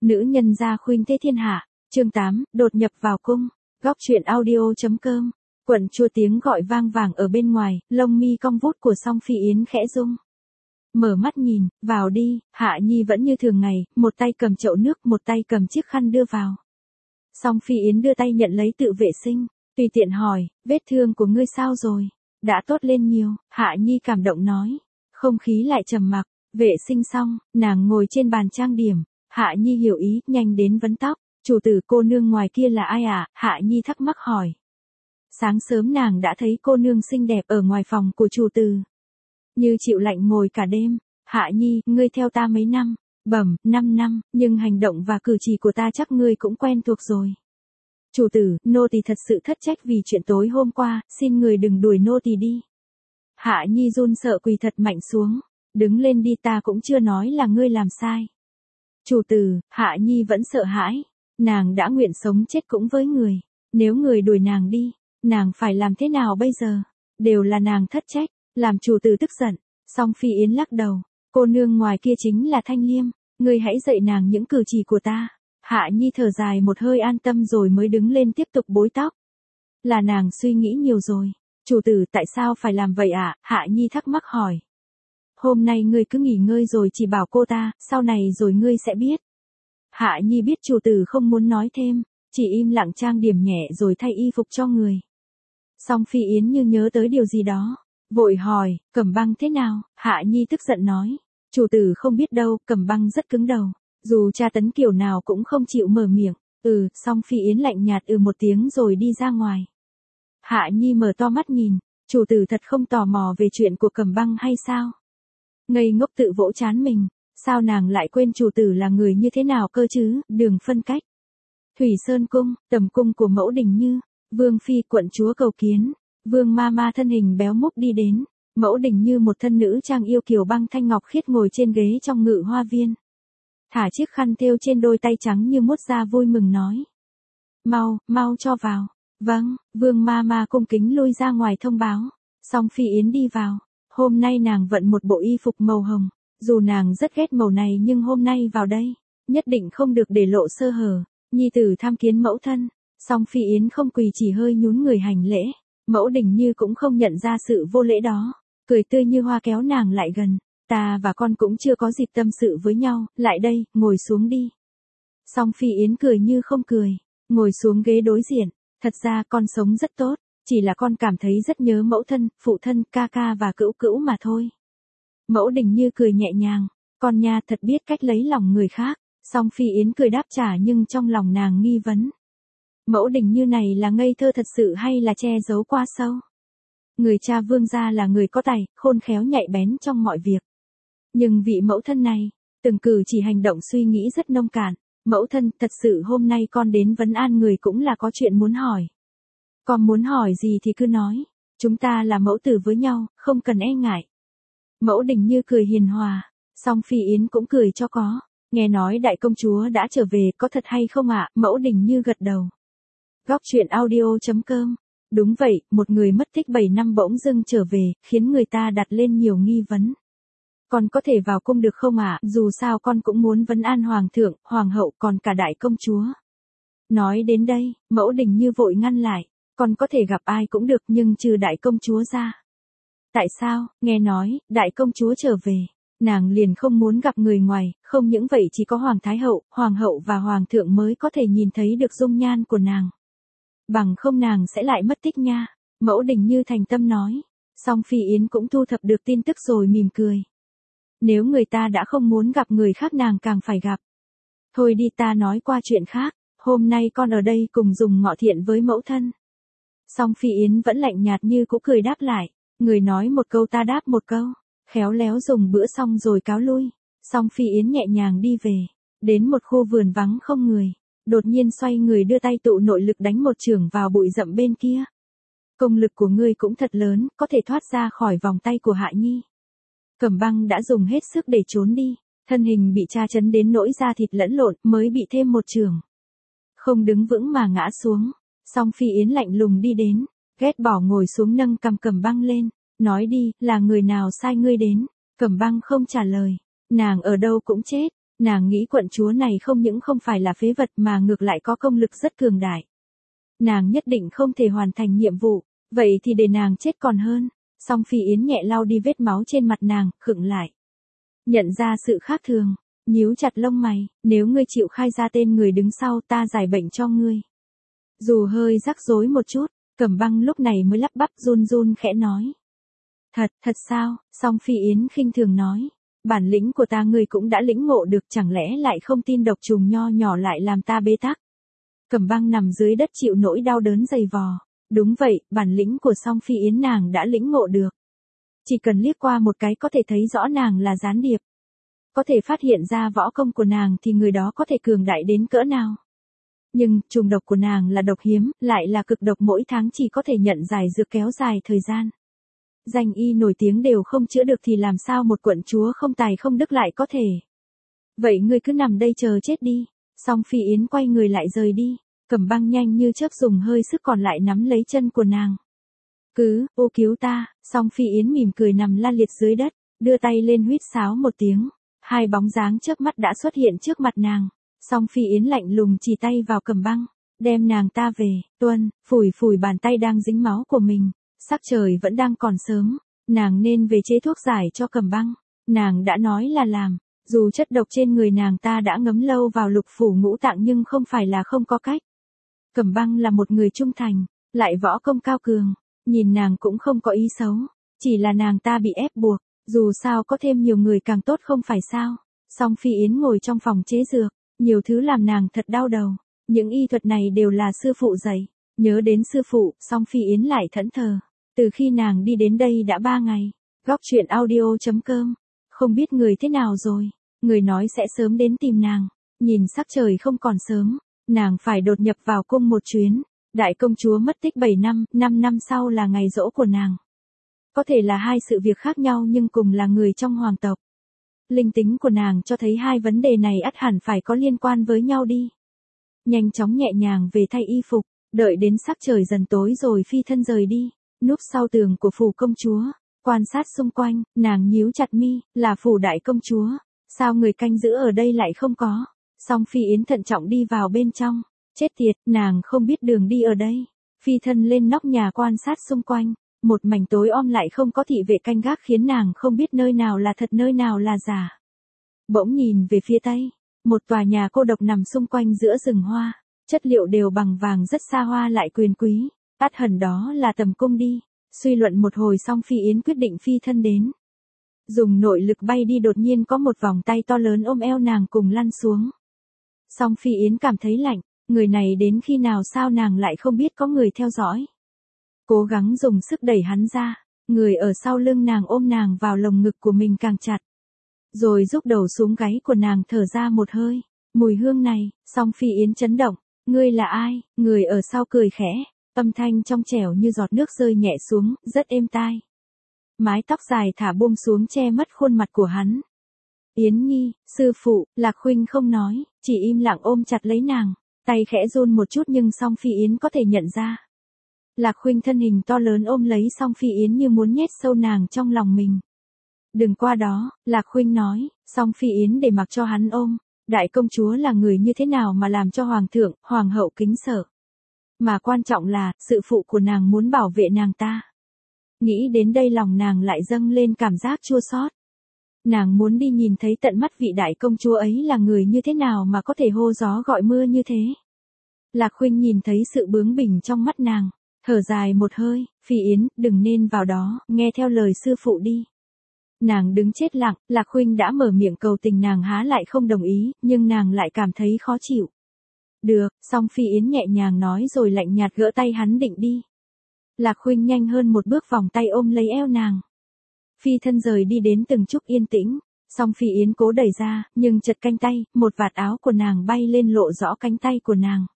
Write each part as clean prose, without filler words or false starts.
Nữ nhân gia khuynh thế thiên hạ, chương 8, đột nhập vào cung, góc truyện audio.com, quận chua tiếng gọi vang vàng ở bên ngoài, lông mi cong vút của Song Phi Yến khẽ rung. Mở mắt nhìn, vào đi, Hạ Nhi vẫn như thường ngày, một tay cầm chậu nước, một tay cầm chiếc khăn đưa vào. Song Phi Yến đưa tay nhận lấy tự vệ sinh, tùy tiện hỏi, vết thương của ngươi sao rồi? Đã tốt lên nhiều, Hạ Nhi cảm động nói. Không khí lại trầm mặc, vệ sinh xong, nàng ngồi trên bàn trang điểm. Hạ Nhi hiểu ý, nhanh đến vấn tóc. Chủ tử cô nương ngoài kia là ai à? Hạ Nhi thắc mắc hỏi. Sáng sớm nàng đã thấy cô nương xinh đẹp ở ngoài phòng của chủ tử. Như chịu lạnh ngồi cả đêm. Hạ Nhi, ngươi theo ta mấy năm? Bẩm, 5 năm, nhưng hành động và cử chỉ của ta chắc ngươi cũng quen thuộc rồi. Chủ tử, nô tỳ thật sự thất trách vì chuyện tối hôm qua, xin người đừng đuổi nô tỳ đi. Hạ Nhi run sợ quỳ thật mạnh xuống. Đứng lên đi, ta cũng chưa nói là ngươi làm sai. Chủ tử, Hạ Nhi vẫn sợ hãi. Nàng đã nguyện sống chết cũng với người. Nếu người đuổi nàng đi, nàng phải làm thế nào bây giờ? Đều là nàng thất trách, làm chủ tử tức giận. Song Phi Yến lắc đầu. Cô nương ngoài kia chính là Thanh Liêm. Ngươi hãy dạy nàng những cử chỉ của ta. Hạ Nhi thở dài một hơi an tâm rồi mới đứng lên tiếp tục bối tóc. Là nàng suy nghĩ nhiều rồi. Chủ tử tại sao phải làm vậy ạ? Hạ Nhi thắc mắc hỏi. Hôm nay ngươi cứ nghỉ ngơi rồi chỉ bảo cô ta, sau này rồi ngươi sẽ biết. Hạ Nhi biết chủ tử không muốn nói thêm, chỉ im lặng trang điểm nhẹ rồi thay y phục cho người. Song Phi Yến như nhớ tới điều gì đó, vội hỏi, Cẩm Băng thế nào? Hạ Nhi tức giận nói, chủ tử không biết đâu, Cẩm Băng rất cứng đầu, dù tra tấn kiểu nào cũng không chịu mở miệng. Song Phi Yến lạnh nhạt một tiếng rồi đi ra ngoài. Hạ Nhi mở to mắt nhìn, chủ tử thật không tò mò về chuyện của Cẩm Băng hay sao? Ngây ngốc tự vỗ trán mình, sao nàng lại quên chủ tử là người như thế nào cơ chứ? Đường phân cách. Thủy Sơn cung, tầm cung của Mẫu Đình Như, Vương phi quận chúa cầu kiến. Vương ma ma thân hình béo múc đi đến, Mẫu Đình Như một thân nữ trang yêu kiều băng thanh ngọc khiết ngồi trên ghế trong ngự hoa viên. Thả chiếc khăn thêu trên đôi tay trắng như mốt ra vui mừng nói. Mau cho vào. Vâng, Vương ma ma cung kính lui ra ngoài thông báo. Song Phi Yến đi vào. Hôm nay nàng vận một bộ y phục màu hồng. Dù nàng rất ghét màu này nhưng hôm nay vào đây, nhất định không được để lộ sơ hở. Nhi tử tham kiến mẫu thân. Song Phi Yến không quỳ chỉ hơi nhún người hành lễ. Mẫu Đình Như cũng không nhận ra sự vô lễ đó. Cười tươi như hoa kéo nàng lại gần. Ta và con cũng chưa có dịp tâm sự với nhau, lại đây, ngồi xuống đi. Song Phi Yến cười như không cười, ngồi xuống ghế đối diện. Thật ra con sống rất tốt, chỉ là con cảm thấy rất nhớ mẫu thân, phụ thân, ca ca và cữu cữu mà thôi. Mẫu Đình Như cười nhẹ nhàng, con nha thật biết cách lấy lòng người khác. Song Phi Yến cười đáp trả nhưng trong lòng nàng nghi vấn. Mẫu Đình Như này là ngây thơ thật sự hay là che giấu qua sâu? Người cha Vương gia là người có tài, khôn khéo nhạy bén trong mọi việc. Nhưng vị mẫu thân này, từng cử chỉ hành động suy nghĩ rất nông cạn. Mẫu thân, thật sự hôm nay con đến vấn an người cũng là có chuyện muốn hỏi. Con muốn hỏi gì thì cứ nói, chúng ta là mẫu tử với nhau, không cần e ngại. Mẫu Đình Như cười hiền hòa, Song Phi Yến cũng cười cho có. Nghe nói đại công chúa đã trở về, có thật hay không ạ? Mẫu Đình Như gật đầu. Góc truyện audio.com. Đúng vậy, một người mất tích 7 năm bỗng dưng trở về, khiến người ta đặt lên nhiều nghi vấn. Con có thể vào cung được không ạ? Dù sao con cũng muốn vấn an hoàng thượng, hoàng hậu còn cả đại công chúa. Nói đến đây, Mẫu Đình Như vội ngăn lại. Con có thể gặp ai cũng được nhưng trừ đại công chúa ra. Tại sao? Nghe nói, đại công chúa trở về. Nàng liền không muốn gặp người ngoài, không những vậy chỉ có hoàng thái hậu, hoàng hậu và hoàng thượng mới có thể nhìn thấy được dung nhan của nàng. Bằng không nàng sẽ lại mất tích nha. Mẫu Đình Như thành tâm nói. Song Phi Yến cũng thu thập được tin tức rồi mỉm cười. Nếu người ta đã không muốn gặp người khác nàng càng phải gặp. Thôi đi ta nói qua chuyện khác. Hôm nay con ở đây cùng dùng ngọ thiện với mẫu thân. Song Phi Yến vẫn lạnh nhạt như cũ cười đáp lại. Người nói một câu ta đáp một câu. Khéo léo dùng bữa xong rồi cáo lui. Song Phi Yến nhẹ nhàng đi về. Đến một khu vườn vắng không người. Đột nhiên xoay người đưa tay tụ nội lực đánh một chưởng vào bụi rậm bên kia. Công lực của ngươi cũng thật lớn, có thể thoát ra khỏi vòng tay của Hạ Nhi. Cẩm Băng đã dùng hết sức để trốn đi. Thân hình bị tra chấn đến nỗi da thịt lẫn lộn mới bị thêm một chưởng. Không đứng vững mà ngã xuống. Song Phi Yến lạnh lùng đi đến. Ghét bỏ ngồi xuống nâng cầm Cẩm Băng lên. Nói đi, là người nào sai ngươi đến? Cẩm Băng không trả lời. Nàng ở đâu cũng chết. Nàng nghĩ quận chúa này không những không phải là phế vật mà ngược lại có công lực rất cường đại. Nàng nhất định không thể hoàn thành nhiệm vụ, vậy thì để nàng chết còn hơn. Song Phi Yến nhẹ lau đi vết máu trên mặt nàng, khựng lại. Nhận ra sự khác thường, nhíu chặt lông mày, nếu ngươi chịu khai ra tên người đứng sau ta giải bệnh cho ngươi. Dù hơi rắc rối một chút, Cẩm Băng lúc này mới lắp bắp run run khẽ nói. Thật sao? Song Phi Yến khinh thường nói. Bản lĩnh của ta ngươi cũng đã lĩnh ngộ được, chẳng lẽ lại không tin độc trùng nho nhỏ lại làm ta bế tắc. Cẩm Băng nằm dưới đất chịu nỗi đau đớn dày vò. Đúng vậy, bản lĩnh của Song Phi Yến nàng đã lĩnh ngộ được. Chỉ cần liếc qua một cái có thể thấy rõ nàng là gián điệp. Có thể phát hiện ra võ công của nàng thì người đó có thể cường đại đến cỡ nào. Nhưng, trùng độc của nàng là độc hiếm, lại là cực độc mỗi tháng chỉ có thể nhận giải dược kéo dài thời gian. Danh y nổi tiếng đều không chữa được thì làm sao một quận chúa không tài không đức lại có thể. Vậy ngươi cứ nằm đây chờ chết đi. Song Phi Yến quay người lại rời đi. Cẩm Băng nhanh như chớp dùng hơi sức còn lại nắm lấy chân của nàng. Ô cứu ta. Song Phi Yến mỉm cười nằm la liệt dưới đất, đưa tay lên huýt sáo một tiếng. Hai bóng dáng chớp mắt đã xuất hiện trước mặt nàng. Song Phi Yến lạnh lùng chỉ tay vào Cẩm Băng, đem nàng ta về. Tuân, phủi bàn tay đang dính máu của mình. Sắc trời vẫn đang còn sớm, nàng nên về chế thuốc giải cho Cẩm Băng. Nàng đã nói là làm, dù chất độc trên người nàng ta đã ngấm lâu vào lục phủ ngũ tạng nhưng không phải là không có cách. Cẩm Băng là một người trung thành, lại võ công cao cường, nhìn nàng cũng không có ý xấu, chỉ là nàng ta bị ép buộc, dù sao có thêm nhiều người càng tốt không phải sao. Song Phi Yến ngồi trong phòng chế dược, nhiều thứ làm nàng thật đau đầu, những y thuật này đều là sư phụ dạy. Nhớ đến sư phụ, Song Phi Yến lại thẫn thờ. Từ khi nàng đi đến đây đã 3 ngày. Góc truyện audio.com. Không biết người thế nào rồi. Người nói sẽ sớm đến tìm nàng. Nhìn sắc trời không còn sớm. Nàng phải đột nhập vào cung một chuyến. Đại công chúa mất tích 7 năm, 5 năm sau là ngày giỗ của nàng. Có thể là hai sự việc khác nhau nhưng cùng là người trong hoàng tộc. Linh tính của nàng cho thấy hai vấn đề này ắt hẳn phải có liên quan với nhau đi. Nhanh chóng nhẹ nhàng về thay y phục. Đợi đến sắc trời dần tối rồi phi thân rời đi, núp sau tường của phủ công chúa, quan sát xung quanh, nàng nhíu chặt mi, là phủ đại công chúa, sao người canh giữ ở đây lại không có. Song Phi Yến thận trọng đi vào bên trong, chết tiệt, nàng không biết đường đi ở đây. Phi thân lên nóc nhà quan sát xung quanh, một mảnh tối om lại không có thị vệ canh gác khiến nàng không biết nơi nào là thật nơi nào là giả. Bỗng nhìn về phía tây, một tòa nhà cô độc nằm xung quanh giữa rừng hoa. Chất liệu đều bằng vàng rất xa hoa lại quyền quý, ắt hẳn đó là tầm cung đi. Suy luận một hồi Song Phi Yến quyết định phi thân đến. Dùng nội lực bay đi đột nhiên có một vòng tay to lớn ôm eo nàng cùng lăn xuống. Song Phi Yến cảm thấy lạnh, người này đến khi nào sao nàng lại không biết có người theo dõi. Cố gắng dùng sức đẩy hắn ra, người ở sau lưng nàng ôm nàng vào lồng ngực của mình càng chặt. Rồi rúc đầu xuống gáy của nàng thở ra một hơi, mùi hương này, Song Phi Yến chấn động. Ngươi là ai? Người ở sau cười khẽ, âm thanh trong trẻo như giọt nước rơi nhẹ xuống, rất êm tai. Mái tóc dài thả buông xuống che mất khuôn mặt của hắn. Yến Nhi, sư phụ, Lạc Khuynh không nói, chỉ im lặng ôm chặt lấy nàng, tay khẽ run một chút nhưng Song Phi Yến có thể nhận ra. Lạc Khuynh thân hình to lớn ôm lấy Song Phi Yến như muốn nhét sâu nàng trong lòng mình. Đừng qua đó, Lạc Khuynh nói, Song Phi Yến để mặc cho hắn ôm. Đại công chúa là người như thế nào mà làm cho hoàng thượng, hoàng hậu kính sợ. Mà quan trọng là, sự phụ của nàng muốn bảo vệ nàng ta. Nghĩ đến đây lòng nàng lại dâng lên cảm giác chua xót. Nàng muốn đi nhìn thấy tận mắt vị đại công chúa ấy là người như thế nào mà có thể hô gió gọi mưa như thế. Lạc Khuynh nhìn thấy sự bướng bỉnh trong mắt nàng, thở dài một hơi, Phi Yến, đừng nên vào đó, nghe theo lời sư phụ đi. Nàng đứng chết lặng, Lạc Khuynh đã mở miệng cầu tình nàng há lại không đồng ý, nhưng nàng lại cảm thấy khó chịu. Được, Song Phi Yến nhẹ nhàng nói rồi lạnh nhạt gỡ tay hắn định đi. Lạc Khuynh nhanh hơn một bước vòng tay ôm lấy eo nàng. Phi thân rời đi đến từng chút yên tĩnh, Song Phi Yến cố đẩy ra, nhưng chật cánh tay, một vạt áo của nàng bay lên lộ rõ cánh tay của nàng.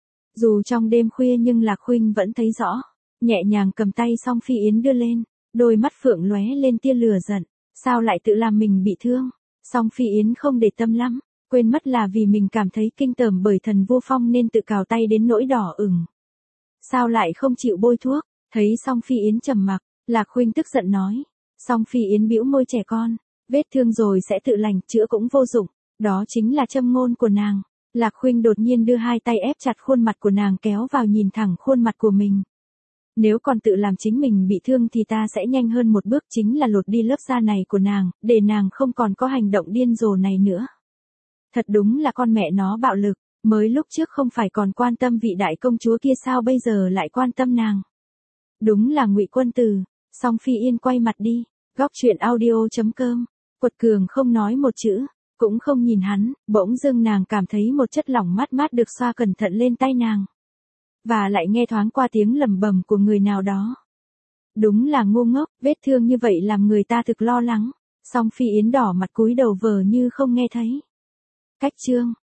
Dù trong đêm khuya nhưng Lạc Khuynh vẫn thấy rõ, nhẹ nhàng cầm tay Song Phi Yến đưa lên, đôi mắt phượng lóe lên tia lửa giận. Sao lại tự làm mình bị thương? Song Phi Yến không để tâm lắm, quên mất là vì mình cảm thấy kinh tởm bởi thần vô phong nên tự cào tay đến nỗi đỏ ửng. Sao lại không chịu bôi thuốc? Thấy Song Phi Yến trầm mặc, Lạc Khuynh tức giận nói. Song Phi Yến bĩu môi trẻ con, vết thương rồi sẽ tự lành, chữa cũng vô dụng. Đó chính là châm ngôn của nàng. Lạc Khuynh đột nhiên đưa hai tay ép chặt khuôn mặt của nàng kéo vào nhìn thẳng khuôn mặt của mình. Nếu còn tự làm chính mình bị thương thì ta sẽ nhanh hơn một bước, chính là lột đi lớp da này của nàng, để nàng không còn có hành động điên rồ này nữa. Thật đúng là con mẹ nó bạo lực, mới lúc trước không phải còn quan tâm vị đại công chúa kia sao bây giờ lại quan tâm nàng. Đúng là Ngụy Quân Tử. Song Phi Yên quay mặt đi, góc truyện audio.com, Quật Cường không nói một chữ, cũng không nhìn hắn, bỗng dưng nàng cảm thấy một chất lỏng mát mát được xoa cẩn thận lên tay nàng. Và lại nghe thoáng qua tiếng lẩm bẩm của người nào đó. Đúng là ngu ngốc, vết thương như vậy làm người ta thực lo lắng. Song Phi Yến đỏ mặt cúi đầu vờ như không nghe thấy. Cách chương